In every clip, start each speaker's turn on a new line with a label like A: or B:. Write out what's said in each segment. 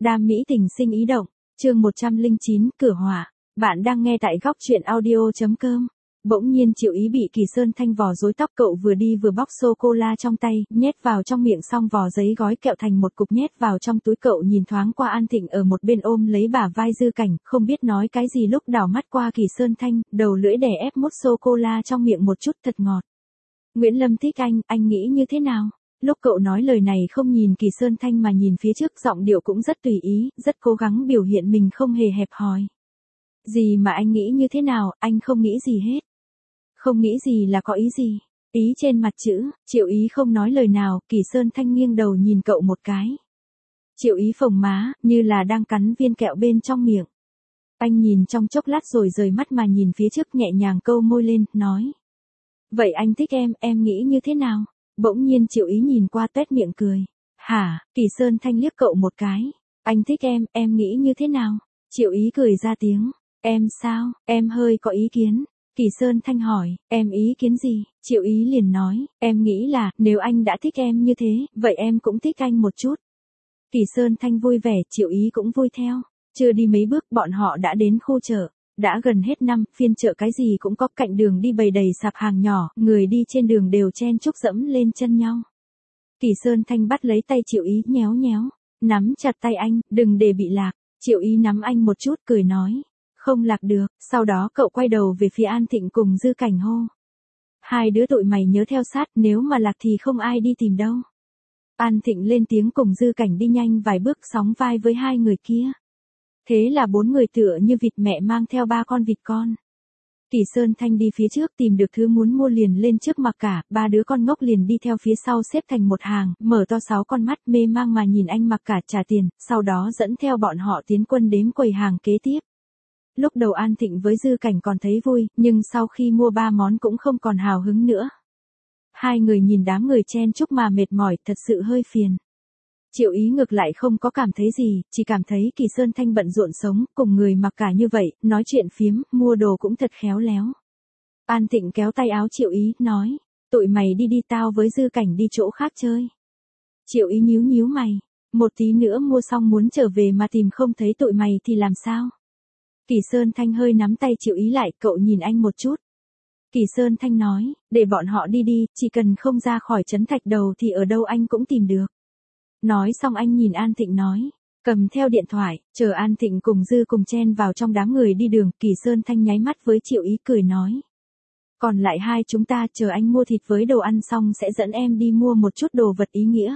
A: Đam mỹ tình sinh ý động, chương 109, cửa hỏa. Bạn đang nghe tại góc truyện audio.com. Bỗng nhiên Triệu Ý bị Kỳ Sơn Thanh vò rối tóc, cậu vừa đi vừa bóc sô-cô-la trong tay, nhét vào trong miệng xong vò giấy gói kẹo thành một cục nhét vào trong túi. Cậu nhìn thoáng qua An Thịnh ở một bên ôm lấy bả vai Dư Cảnh, không biết nói cái gì lúc đảo mắt qua Kỳ Sơn Thanh, đầu lưỡi đè ép mút sô-cô-la trong miệng một chút thật ngọt. Nguyễn Lâm thích anh nghĩ như thế nào? Lúc cậu nói lời này không nhìn Kỳ Sơn Thanh mà nhìn phía trước, giọng điệu cũng rất tùy ý, rất cố gắng biểu hiện mình không hề hẹp hòi. Gì mà anh nghĩ như thế nào, anh không nghĩ gì hết. Không nghĩ gì là có ý gì? Ý trên mặt chữ, Triệu Ý không nói lời nào, Kỳ Sơn Thanh nghiêng đầu nhìn cậu một cái. Triệu Ý phồng má, như là đang cắn viên kẹo bên trong miệng. Anh nhìn trong chốc lát rồi rời mắt mà nhìn phía trước, nhẹ nhàng câu môi lên, nói. Vậy anh thích em nghĩ như thế nào? Bỗng nhiên Triệu Ý nhìn qua tuét miệng cười. Hả? Kỳ Sơn Thanh liếc cậu một cái. Anh thích em nghĩ như thế nào? Triệu Ý cười ra tiếng. Em sao? Em hơi có ý kiến. Kỳ Sơn Thanh hỏi, em ý kiến gì? Triệu Ý liền nói, em nghĩ là, nếu anh đã thích em như thế, vậy em cũng thích anh một chút. Kỳ Sơn Thanh vui vẻ, Triệu Ý cũng vui theo. Chưa đi mấy bước bọn họ đã đến khu chợ. Đã gần hết năm, phiên chợ cái gì cũng có, cạnh đường đi bày đầy sạp hàng nhỏ, người đi trên đường đều chen chúc dẫm lên chân nhau. Kỳ Sơn Thanh bắt lấy tay Triệu Ý, nhéo nhéo, nắm chặt tay anh, đừng để bị lạc. Triệu Ý nắm anh một chút, cười nói, không lạc được. Sau đó cậu quay đầu về phía An Thịnh cùng Dư Cảnh hô. Hai đứa tụi mày nhớ theo sát, nếu mà lạc thì không ai đi tìm đâu. An Thịnh lên tiếng cùng Dư Cảnh đi nhanh vài bước, sóng vai với hai người kia. Thế là bốn người tựa như vịt mẹ mang theo ba con vịt con. Kỳ Sơn Thanh đi phía trước tìm được thứ muốn mua liền lên trước mặc cả, ba đứa con ngốc liền đi theo phía sau xếp thành một hàng, mở to 6 con mắt mê mang mà nhìn anh mặc cả trả tiền, sau đó dẫn theo bọn họ tiến quân đếm quầy hàng kế tiếp. Lúc đầu An Thịnh với Dư Cảnh còn thấy vui, nhưng sau khi mua 3 món cũng không còn hào hứng nữa. Hai người nhìn đám người chen chúc mà mệt mỏi, thật sự hơi phiền. Triệu Ý ngược lại không có cảm thấy gì, chỉ cảm thấy Kỳ Sơn Thanh bận rộn sống, cùng người mặc cả như vậy, nói chuyện phiếm, mua đồ cũng thật khéo léo. An Thịnh kéo tay áo Triệu Ý, nói, tụi mày đi tao với Dư Cảnh đi chỗ khác chơi. Triệu Ý nhíu mày, một tí nữa mua xong muốn trở về mà tìm không thấy tụi mày thì làm sao? Kỳ Sơn Thanh hơi nắm tay Triệu Ý lại, cậu nhìn anh một chút. Kỳ Sơn Thanh nói, để bọn họ đi, chỉ cần không ra khỏi trấn Thạch Đầu thì ở đâu anh cũng tìm được. Nói xong anh nhìn An Thịnh nói, cầm theo điện thoại, chờ An Thịnh cùng Dư cùng chen vào trong đám người đi đường. Kỳ Sơn Thanh nháy mắt với Triệu Ý cười nói. Còn lại hai chúng ta chờ anh mua thịt với đồ ăn xong sẽ dẫn em đi mua một chút đồ vật ý nghĩa.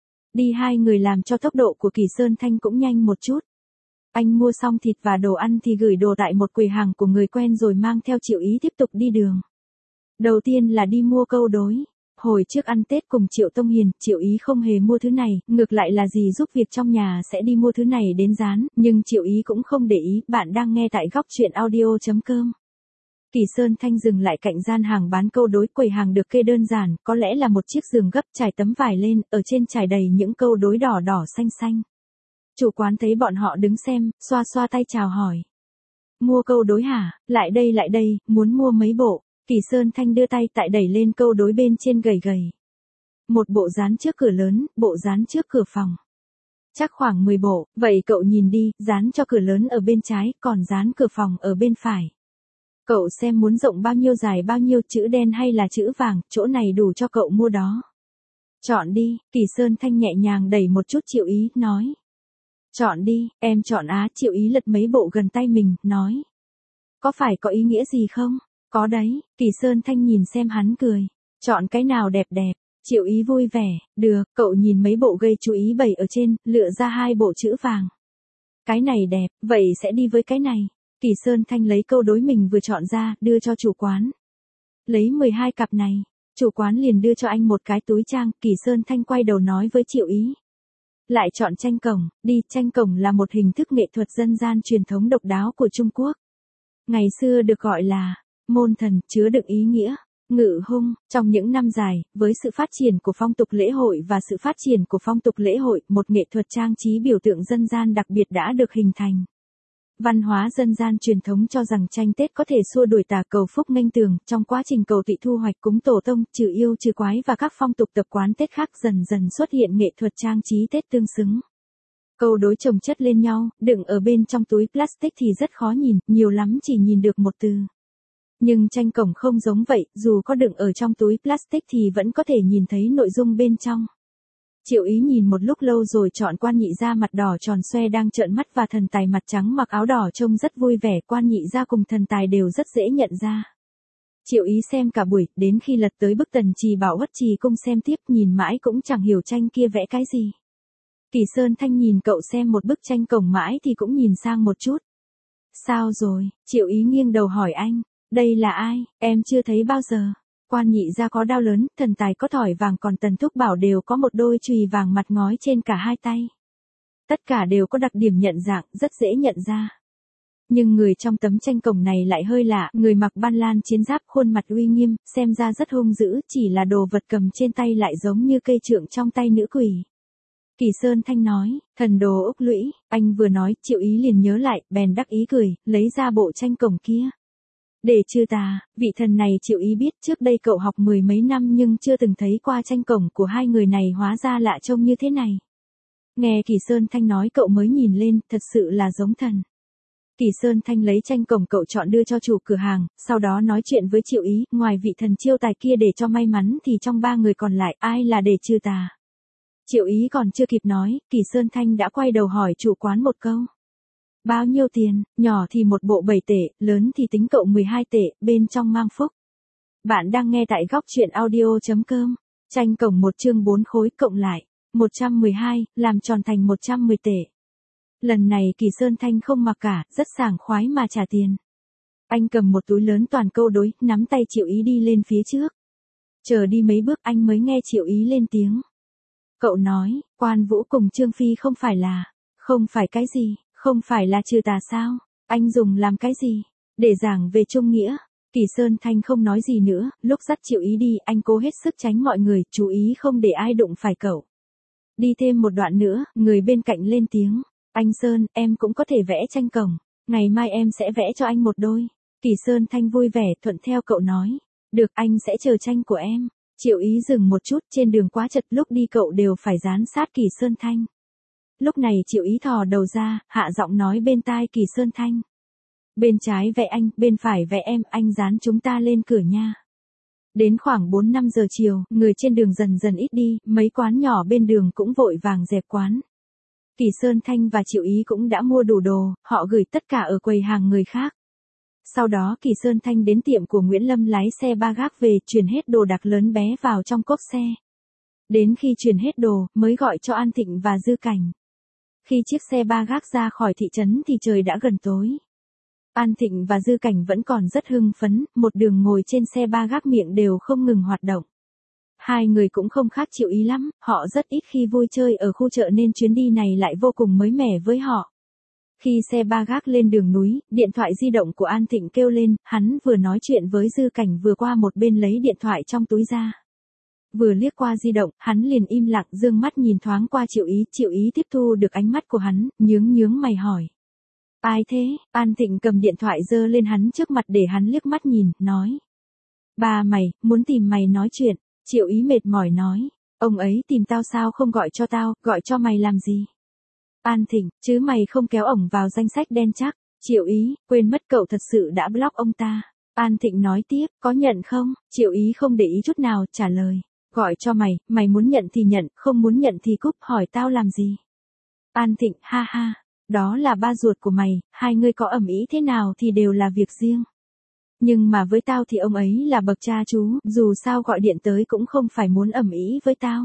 A: Đi hai người làm cho tốc độ của Kỳ Sơn Thanh cũng nhanh một chút. Anh mua xong thịt và đồ ăn thì gửi đồ tại một quầy hàng của người quen rồi mang theo Triệu Ý tiếp tục đi đường. Đầu tiên là đi mua câu đối. Hồi trước ăn Tết cùng Triệu Tông Hiền, Triệu Ý không hề mua thứ này, ngược lại là dì giúp việc trong nhà sẽ đi mua thứ này đến rán, nhưng Triệu Ý cũng không để ý. Bạn đang nghe tại góc truyện audio.com. Kỳ Sơn Thanh dừng lại cạnh gian hàng bán câu đối, quầy hàng được kê đơn giản, có lẽ là một chiếc giường gấp, trải tấm vải lên, ở trên trải đầy những câu đối đỏ đỏ xanh xanh. Chủ quán thấy bọn họ đứng xem, xoa xoa tay chào hỏi. Mua câu đối hả? Lại đây, muốn mua mấy bộ? Kỳ Sơn Thanh đưa tay tại đẩy lên câu đối bên trên gầy gầy. Một bộ dán trước cửa lớn, bộ dán trước cửa phòng. Chắc khoảng 10 bộ, vậy cậu nhìn đi, dán cho cửa lớn ở bên trái, còn dán cửa phòng ở bên phải. Cậu xem muốn rộng bao nhiêu, dài bao nhiêu, chữ đen hay là chữ vàng, chỗ này đủ cho cậu mua đó. Chọn đi, Kỳ Sơn Thanh nhẹ nhàng đẩy một chút Triệu Ý, nói. Chọn đi, em chọn á. Triệu Ý lật mấy bộ gần tay mình, nói. Có phải có ý nghĩa gì không? Có đấy. Kỳ Sơn Thanh nhìn xem hắn cười. Chọn cái nào đẹp. Triệu Ý vui vẻ, được. Cậu nhìn mấy bộ gây chú ý bày ở trên, lựa ra 2 bộ chữ vàng. Cái này đẹp, vậy sẽ đi với cái này. Kỳ Sơn Thanh lấy câu đối mình vừa chọn ra, đưa cho chủ quán. Lấy 12 cặp này. Chủ quán liền đưa cho anh một cái túi trang. Kỳ Sơn Thanh quay đầu nói với Triệu Ý. Lại chọn tranh cổng, đi. Tranh cổng là một hình thức nghệ thuật dân gian truyền thống độc đáo của Trung Quốc. Ngày xưa được gọi là môn thần, chứa đựng ý nghĩa ngự hung. Trong những năm dài, với sự phát triển của phong tục lễ hội và sự phát triển của phong tục lễ hội, một nghệ thuật trang trí biểu tượng dân gian đặc biệt đã được hình thành. Văn hóa dân gian truyền thống cho rằng tranh Tết có thể xua đuổi tà, cầu phúc nghênh tường. Trong quá trình cầu thị thu hoạch, cúng tổ tông, trừ yêu trừ quái và các phong tục tập quán Tết khác, dần dần xuất hiện nghệ thuật trang trí Tết tương xứng. Câu đối chồng chất lên nhau, đựng ở bên trong túi plastic thì rất khó nhìn, nhiều lắm chỉ nhìn được một từ. Nhưng tranh cổng không giống vậy, dù có đựng ở trong túi plastic thì vẫn có thể nhìn thấy nội dung bên trong. Triệu Ý nhìn một lúc lâu rồi chọn Quan Nhị Gia mặt đỏ tròn xoe đang trợn mắt và Thần Tài mặt trắng mặc áo đỏ trông rất vui vẻ. Quan Nhị Gia cùng Thần Tài đều rất dễ nhận ra. Triệu Ý xem cả buổi, đến khi lật tới bức Tần Trì Bảo Uất Trì Cung xem tiếp, nhìn mãi cũng chẳng hiểu tranh kia vẽ cái gì. Kỳ Sơn Thanh nhìn cậu xem một bức tranh cổng mãi thì cũng nhìn sang một chút. Sao rồi? Triệu Ý nghiêng đầu hỏi anh. Đây là ai? Em chưa thấy bao giờ. Quan Nhị Gia có đao lớn, Thần Tài có thỏi vàng, còn Tần Thúc Bảo đều có một đôi chùy vàng mặt ngói trên cả hai tay. Tất cả đều có đặc điểm nhận dạng, rất dễ nhận ra. Nhưng người trong tấm tranh cổng này lại hơi lạ, người mặc ban lan chiến giáp, khuôn mặt uy nghiêm, xem ra rất hung dữ, chỉ là đồ vật cầm trên tay lại giống như cây trượng trong tay nữ quỷ. Kỳ Sơn Thanh nói, thần đồ Úc Lũy. Anh vừa nói, Triệu Ý liền nhớ lại, bèn đắc ý cười, lấy ra bộ tranh cổng kia. Để trừ tà, vị thần này Triệu Ý biết, trước đây cậu học mười mấy năm nhưng chưa từng thấy qua tranh cổng của hai người này, hóa ra lạ trông như thế này. Nghe Kỳ Sơn Thanh nói cậu mới nhìn lên, thật sự là giống thần. Kỳ Sơn Thanh lấy tranh cổng cậu chọn đưa cho chủ cửa hàng, sau đó nói chuyện với Triệu Ý, ngoài vị thần chiêu tài kia để cho may mắn thì trong ba người còn lại ai là để trừ tà. Triệu Ý còn chưa kịp nói, Kỳ Sơn Thanh đã quay đầu hỏi chủ quán một câu. Bao nhiêu tiền? Nhỏ thì một bộ 7 tệ, lớn thì tính cậu 12 tệ, bên trong mang phúc. Bạn đang nghe tại góc truyện audio.com. Tranh cổng một chương 4 khối cộng lại 112, làm tròn thành 110 tệ. Lần này Kỳ Sơn Thanh không mặc cả, rất sảng khoái mà trả tiền. Anh cầm một túi lớn toàn câu đối, nắm tay Triệu Ý đi lên phía trước. Chờ đi mấy bước anh mới nghe Triệu Ý lên tiếng. Cậu nói, Quan Vũ cùng Trương Phi không phải là, không phải cái gì, không phải là trừ tà sao? Anh dùng làm cái gì? Để giảng về trung nghĩa. Kỳ Sơn Thanh không nói gì nữa, lúc dắt Triệu Ý đi, anh cố hết sức tránh mọi người, chú ý không để ai đụng phải cậu. Đi thêm một đoạn nữa, người bên cạnh lên tiếng. Anh Sơn, em cũng có thể vẽ tranh cổng, ngày mai em sẽ vẽ cho anh một đôi. Kỳ Sơn Thanh vui vẻ thuận theo cậu nói. Được, anh sẽ chờ tranh của em. Triệu Ý dừng một chút, trên đường quá chật, lúc đi cậu đều phải dán sát Kỳ Sơn Thanh. Lúc này Triệu Ý thò đầu ra, hạ giọng nói bên tai Kỳ Sơn Thanh. Bên trái vẽ anh, bên phải vẽ em, anh dán chúng ta lên cửa nha. Đến khoảng 4-5 giờ chiều, người trên đường dần dần ít đi, mấy quán nhỏ bên đường cũng vội vàng dẹp quán. Kỳ Sơn Thanh và Triệu Ý cũng đã mua đủ đồ, họ gửi tất cả ở quầy hàng người khác. Sau đó Kỳ Sơn Thanh đến tiệm của Nguyễn Lâm lái xe ba gác về, chuyển hết đồ đạc lớn bé vào trong cốp xe. Đến khi chuyển hết đồ, mới gọi cho An Thịnh và Dư Cảnh. Khi chiếc xe ba gác ra khỏi thị trấn thì trời đã gần tối. An Thịnh và Dư Cảnh vẫn còn rất hưng phấn, một đường ngồi trên xe ba gác miệng đều không ngừng hoạt động. Hai người cũng không khác Triệu Ý lắm, họ rất ít khi vui chơi ở khu chợ nên chuyến đi này lại vô cùng mới mẻ với họ. Khi xe ba gác lên đường núi, điện thoại di động của An Thịnh kêu lên, hắn vừa nói chuyện với Dư Cảnh vừa qua một bên lấy điện thoại trong túi ra. Vừa liếc qua di động, hắn liền im lặng dương mắt nhìn thoáng qua Triệu Ý tiếp thu được ánh mắt của hắn, nhướng mày hỏi. Ai thế? An Thịnh cầm điện thoại giơ lên hắn trước mặt để hắn liếc mắt nhìn, nói. Ba mày, muốn tìm mày nói chuyện. Triệu Ý mệt mỏi nói. Ông ấy tìm tao sao không gọi cho tao, gọi cho mày làm gì? An Thịnh, chứ mày không kéo ổng vào danh sách đen chắc. Triệu Ý, quên mất cậu thật sự đã block ông ta. An Thịnh nói tiếp, có nhận không? Triệu Ý không để ý chút nào, trả lời. Gọi cho mày, mày muốn nhận thì nhận, không muốn nhận thì cúp, hỏi tao làm gì? An Thịnh, ha ha, đó là ba ruột của mày, hai người có ầm ĩ thế nào thì đều là việc riêng. Nhưng mà với tao thì ông ấy là bậc cha chú, dù sao gọi điện tới cũng không phải muốn ầm ĩ với tao.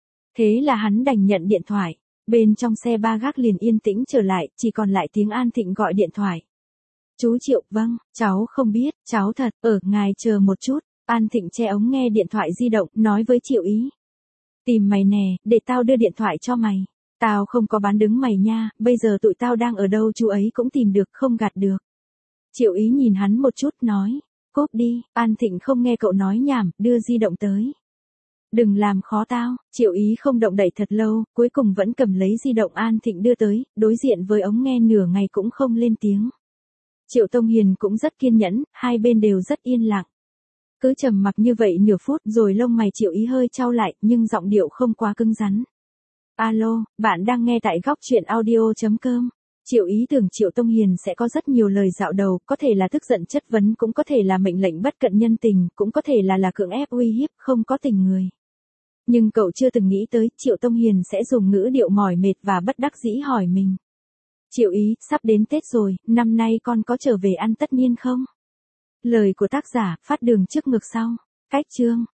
A: Thế là hắn đành nhận điện thoại. Bên trong xe ba gác liền yên tĩnh trở lại, chỉ còn lại tiếng An Thịnh gọi điện thoại. Chú Triệu, vâng, cháu không biết, cháu thật, ngài chờ một chút. An Thịnh che ống nghe điện thoại di động, nói với Triệu Ý. Tìm mày nè, để tao đưa điện thoại cho mày. Tao không có bán đứng mày nha, bây giờ tụi tao đang ở đâu chú ấy cũng tìm được, không gạt được. Triệu Ý nhìn hắn một chút, nói. Cốp đi. An Thịnh không nghe cậu nói nhảm, đưa di động tới. Đừng làm khó tao. Triệu Ý không động đậy thật lâu, cuối cùng vẫn cầm lấy di động An Thịnh đưa tới, đối diện với ống nghe nửa ngày cũng không lên tiếng. Triệu Tông Hiền cũng rất kiên nhẫn, hai bên đều rất yên lặng. Cứ trầm mặc như vậy nửa phút rồi lông mày Triệu Ý hơi chau lại, nhưng giọng điệu không quá cứng rắn. Alo, bạn đang nghe tại góc chuyện audio.com. Triệu ý tưởng Triệu Tông Hiền sẽ có rất nhiều lời dạo đầu, có thể là tức giận chất vấn, cũng có thể là mệnh lệnh bất cận nhân tình, cũng có thể là cưỡng ép uy hiếp, không có tình người. Nhưng cậu chưa từng nghĩ tới Triệu Tông Hiền sẽ dùng ngữ điệu mỏi mệt và bất đắc dĩ hỏi mình. Triệu ý, sắp đến Tết rồi, năm nay con có trở về ăn tất niên không? Lời của tác giả, phát đường trước ngược sau. Cách chương.